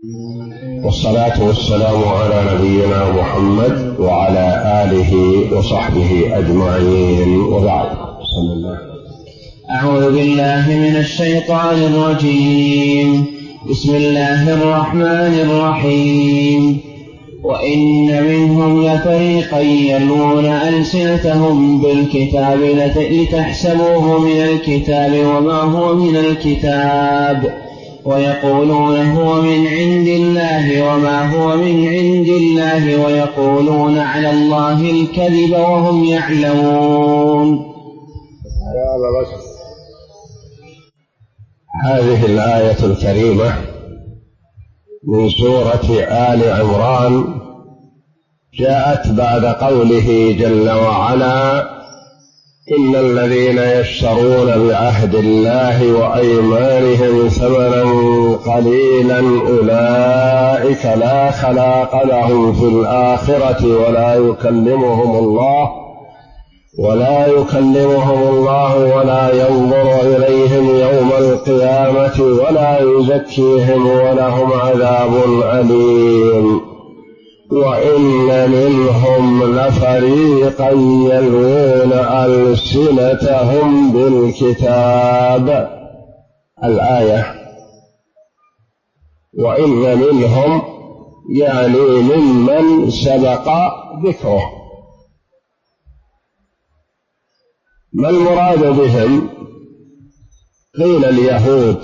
والصلاة والسلام على نبينا محمد وعلى آله وصحبه أجمعين، وبعد. بسم الله. أعوذ بالله من الشيطان الرجيم. بسم الله الرحمن الرحيم. وإن منهم لفريقا يلوون ألسنتهم بالكتاب لتحسبوه من الكتاب وما هو من الكتاب ويقولون هو من عند الله وما هو من عند الله ويقولون على الله الكذب وهم يعلمون. هذه الآية الكريمة من سورة آل عمران جاءت بعد قوله جل وعلا: إن الذين يشترون بعهد الله وأيمانهم ثمنا قليلا أولئك لا خلاق لهم في الآخرة ولا يكلمهم الله ولا ينظر إليهم يوم القيامة ولا يزكيهم ولهم عذاب أليم. وإن منهم لفريقا يلوون ألسنتهم بالكتاب. الآية وإن منهم يعني ممن سبق ذكره. ما المراد بهم؟ قيل اليهود،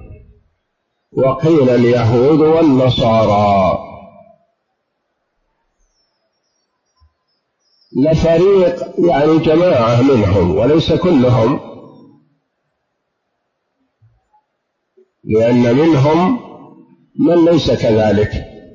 وقيل اليهود والنصارى. لفريق يعني جماعة منهم وليس كلهم، لأن منهم من ليس كذلك،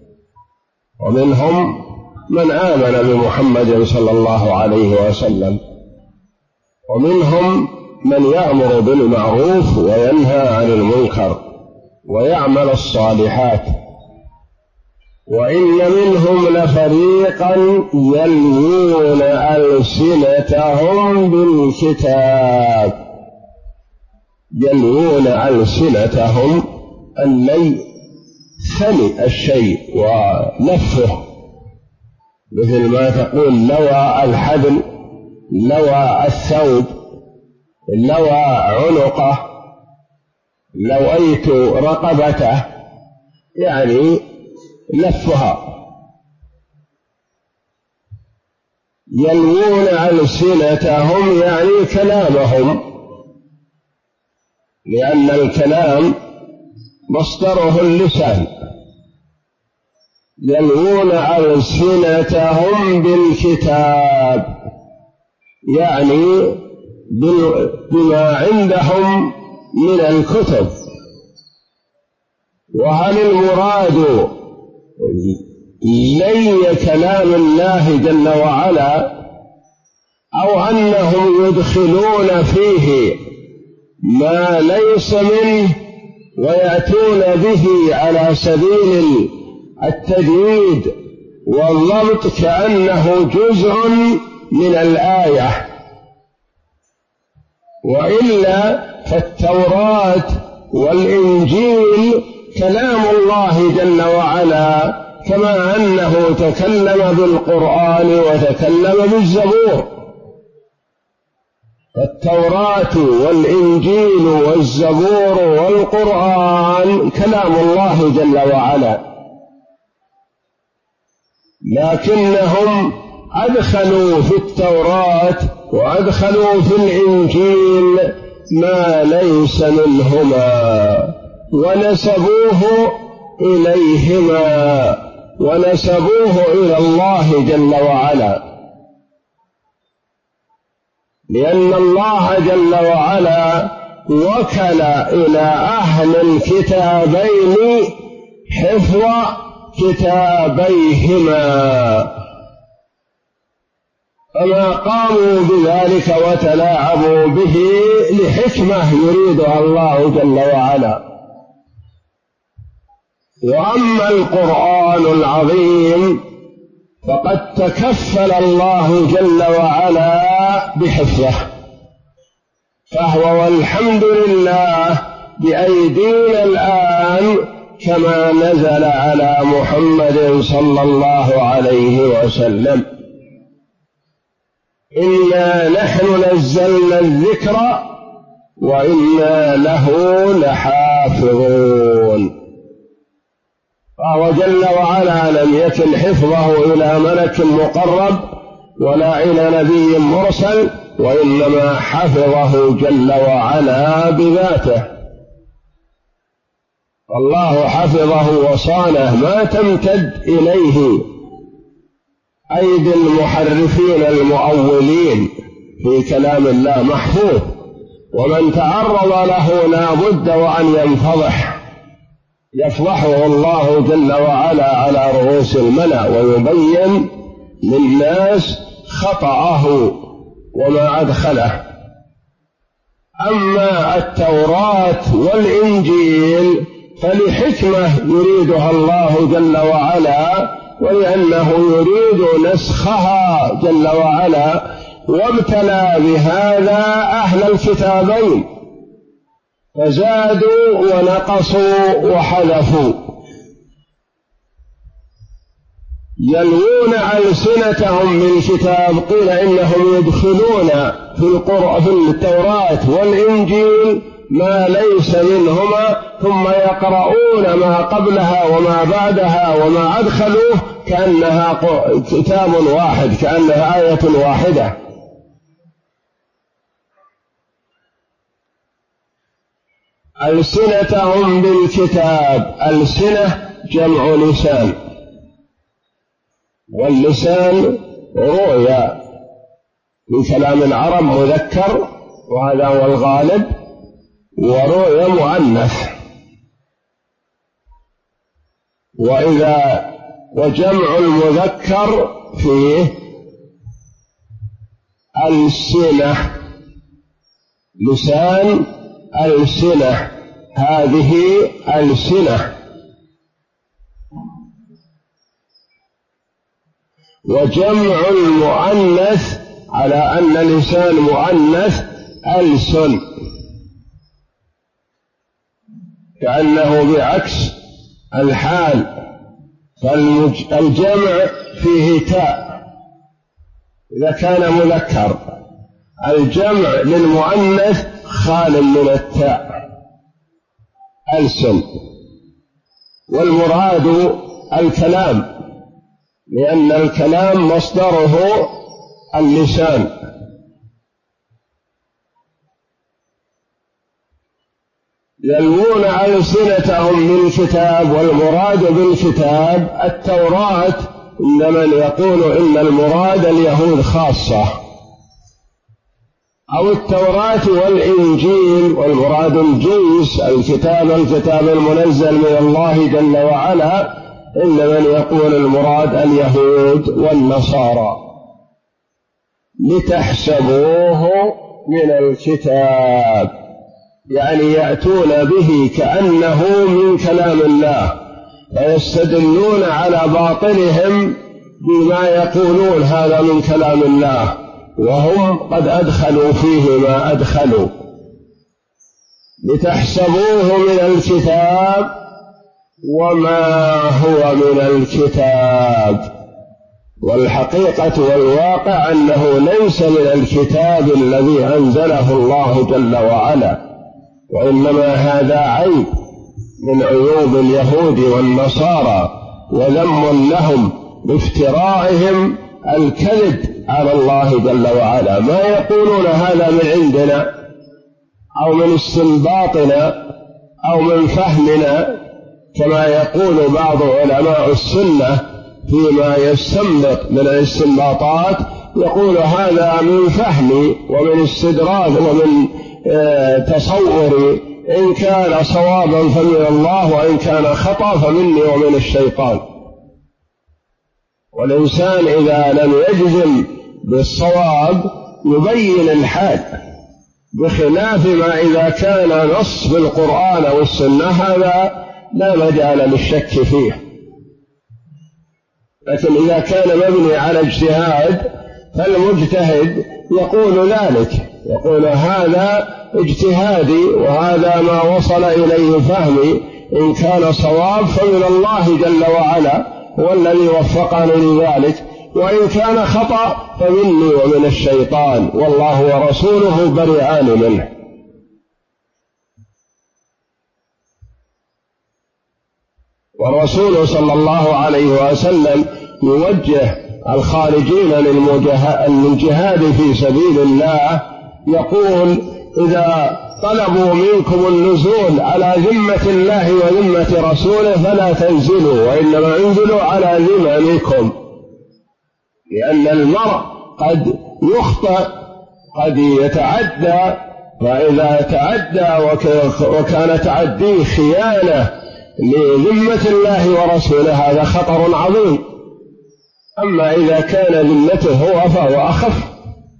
ومنهم من آمن بمحمد صلى الله عليه وسلم، ومنهم من يأمر بالمعروف وينهى عن المنكر ويعمل الصالحات. وإن منهم لفريقا يلوون ألسنتهم بالكتاب. يلوون ألسنتهم اللي ثني الشيء ولفه، مثل ما تقول لوى الحبل، لوى الثوب، لوى عنقه، لويت رقبته، يعني لفها. يلوون ألسنتهم يعني كلامهم، لأن الكلام مصدره اللسان. يلوون ألسنتهم بالكتاب يعني بما عندهم من الكتب. وهل المراد لي كلام الله جل وعلا، أو أنهم يدخلون فيه ما ليس منه ويأتون به على سبيل التجويد والضبط كأنه جزء من الآية؟ وإلا فالتوراة والإنجيل كلام الله جل وعلا، كما أنه تكلم بالقرآن وتكلم بالزبور. فالتوراة والإنجيل والزبور والقرآن كلام الله جل وعلا، لكنهم أدخلوا في التوراة وأدخلوا في الإنجيل ما ليس منهما ونسبوه إليهما، ونسبوه إلى الله جل وعلا، لأن الله جل وعلا وكل إلى أهل الكتابين حفظ كتابيهما، فما قاموا بذلك وتلاعبوا به لحكمة يريدها الله جل وعلا. وأما القرآن العظيم فقد تكفل الله جل وعلا بحفظه، فهو والحمد لله بأيدينا الآن كما نزل على محمد صلى الله عليه وسلم. إنا نحن نزلنا الذكر وإنا له لحافظون. فهو جل وعلا لم يكن حفظه إلى ملك مقرب ولا إلى نبي مرسل، وإنما حفظه جل وعلا بذاته. الله حفظه وصانه، ما تمتد إليه أيدي المحرفين المؤولين في كلام الله، محفوظ، ومن تعرض له لا بد وأن ينفضح، يفضحه الله جل وعلا على رؤوس الملأ ويبين للناس خطأه وما أدخله. أما التوراة والإنجيل فلحكمة يريدها الله جل وعلا، ولأنه يريد نسخها جل وعلا، وابتلى بهذا أهل الكتابين فزادوا ونقصوا وحذفوا، يلوون ألسنتهم بالكتاب. قيل إنهم يدخلون في التوراة والإنجيل ما ليس منهما، ثم يقرؤون ما قبلها وما بعدها وما أدخلوه كأنها كتاب واحد، كأنها آية واحدة. ألسنتهم بالكتاب، ألسنة جمع لسان، واللسان رؤيا في كلام العرب مذكر وهذا هو الغالب، ورؤيا مؤنث. وجمع المذكر فيه ألسنة، لسان، ألسنة، هذه ألسنة. وجمع المؤنث على أن لسان مؤنث ألسن، كأنه بعكس الحال، فالجمع فيه تاء إذا كان مذكر، الجمع للمؤنث خال من التاء، ألسن. والمراد الكلام، لأن الكلام مصدره اللسان. يلوون ألسنتهم بالكتاب، والمراد بالكتاب التوراة، إن من يقول إن المراد اليهود خاصة، أو التوراة والإنجيل، والمراد الجنس، الكتاب المنزل من الله جل وعلا، إن من يقول المراد اليهود والنصارى. لتحسبوه من الكتاب، يعني يأتون به كأنه من كلام الله، فيستدلون على باطلهم بما يقولون هذا من كلام الله، وهم قد أدخلوا فيه ما أدخلوا. لتحسبوه من الكتاب وما هو من الكتاب، والحقيقة والواقع أنه ليس من الكتاب الذي أنزله الله جل وعلا، وإنما هذا عيب من عيوب اليهود والنصارى، وذم لهم بافترائهم الكذب على الله جل وعلا. ما يقولون هذا من عندنا أو من استنباطنا أو من فهمنا، كما يقول بعض علماء السنة فيما يستنبط من الاستنباطات، يقول هذا من فهمي ومن استدراج ومن تصوري، إن كان صوابا فمن الله، وإن كان خطأ فمني ومن الشيطان. والإنسان إذا لم يجزم بالصواب يبين الحال، بخلاف ما إذا كان نص بالقرآن أو السنة هذا لا مجال للشك فيه. لكن إذا كان مبني على اجتهاد فالمجتهد يقول ذلك، يقول هذا اجتهادي وهذا ما وصل إليه فهمي، إن كان صواب فمن الله جل وعلا هو الذي وفقني لذلك، وإن كان خطأ فمني ومن الشيطان، والله ورسوله بريئان منه. والرسول صلى الله عليه وسلم يوجه الخارجين للجهاد في سبيل الله، يقول: إذا طلبوا منكم النزول على ذمة الله وذمة رسوله فلا تنزلوا، وإنما انزلوا على ذممكم، لأن المرء قد يخطئ، قد يتعدى، فإذا تعدى وكان تعديه خيانة لذمة الله ورسوله هذا خطر عظيم. أما إذا كان ذمته هو فهو أخف.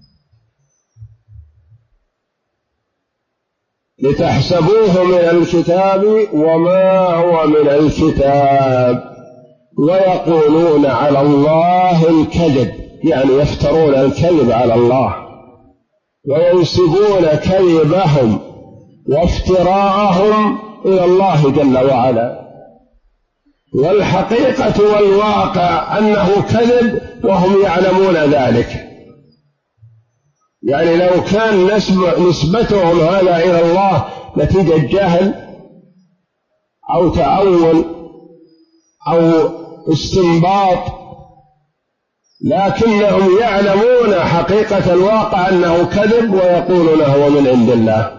لتحسبوه من الكتاب وما هو من الكتاب ويقولون على الله الكذب، يعني يفترون الكذب على الله وينسبون كذبهم وافتراءهم إلى الله جل وعلا، والحقيقة والواقع أنه كذب وهم يعلمون ذلك. يعني لو كان نسبتهم هذا إلى الله نتيجة جهل أو تأول أو استنباط، لكنهم يعلمون حقيقة الواقع أنه كذب ويقولون هو من عند الله،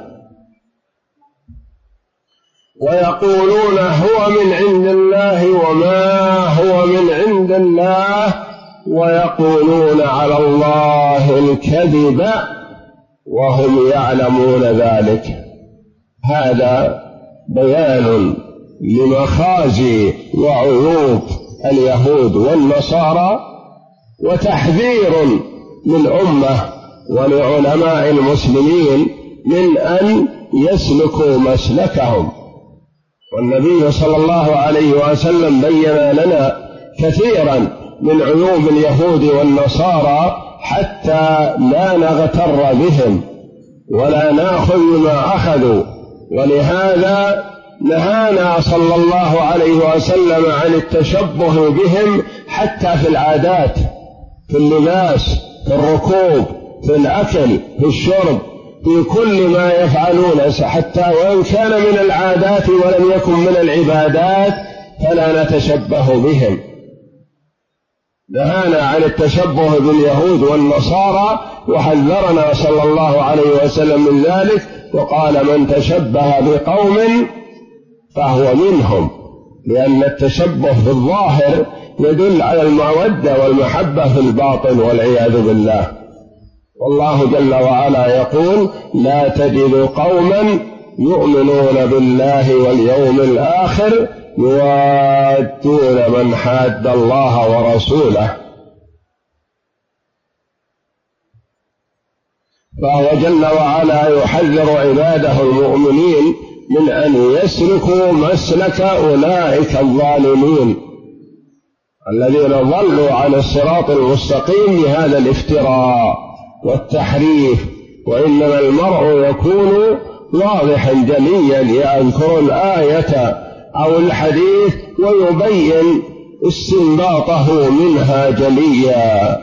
ويقولون هو من عند الله وما هو من عند الله، ويقولون على الله الكذب وهم يعلمون ذلك. هذا بيان لمخازي وعيوب اليهود والنصارى، وتحذير للأمة ولعلماء المسلمين من أن يسلكوا مسلكهم. والنبي صلى الله عليه وسلم بين لنا كثيرا من عيوب اليهود والنصارى حتى لا نغتر بهم ولا نأخذ بما أخذوا، ولهذا نهانا صلى الله عليه وسلم عن التشبه بهم حتى في العادات، في اللباس، في الركوب، في الأكل، في الشرب، في كل ما يفعلون، حتى وإن كان من العادات ولم يكن من العبادات فلا نتشبه بهم. نهانا عن التشبه باليهود والنصارى وحذرنا صلى الله عليه وسلم من ذلك، وقال: من تشبه بقوم فهو منهم، لأن التشبه في الظاهر يدل على المودة والمحبة في الباطن والعياذ بالله. والله جل وعلا يقول: لا تجد قوما يؤمنون بالله واليوم الآخر يوادون من حاد الله ورسوله. فهو جل وعلا يحذر عباده المؤمنين من أن يسلكوا مسلك أولئك الظالمين الذين ضلوا عن الصراط المستقيم بهذا الافتراء والتحريف. وإنما المرء يكون واضحا جليا، يذكر الآية أو الحديث ويبين استنباطه منها جليا،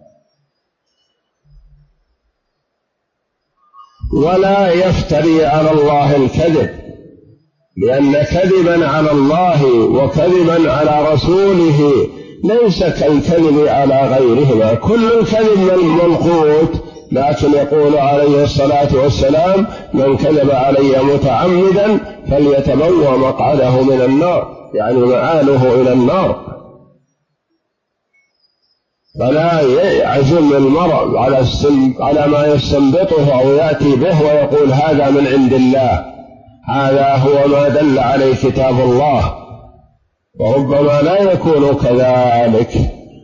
ولا يفتري على الله الكذب، لأن كذبا على الله وكذبا على رسوله ليس كالكذب على غيرهما. كل الكذب منقوط، لكن يقول عليه الصلاة والسلام: من كذب علي متعمدا فليتبوأ مقعده من النار، يعني مآله إلى النار. فلا يعزم المرء على ما يستنبطه أو يأتي به ويقول هذا من عند الله، هذا هو ما دل عليه كتاب الله، وربما لا يكون كذلك.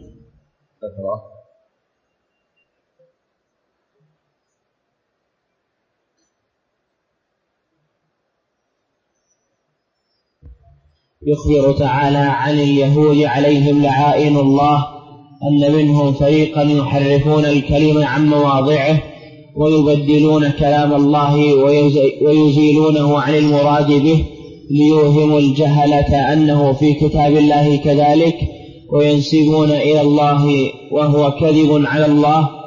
يخبر تعالى عن اليهود عليهم لعائن الله أن منهم فريقا يحرفون الكلم عن مواضعه ويبدلون كلام الله ويزيلونه عن المراد به ليوهموا الجهلة أنه في كتاب الله كذلك وينسبون إلى الله وهو كذب على الله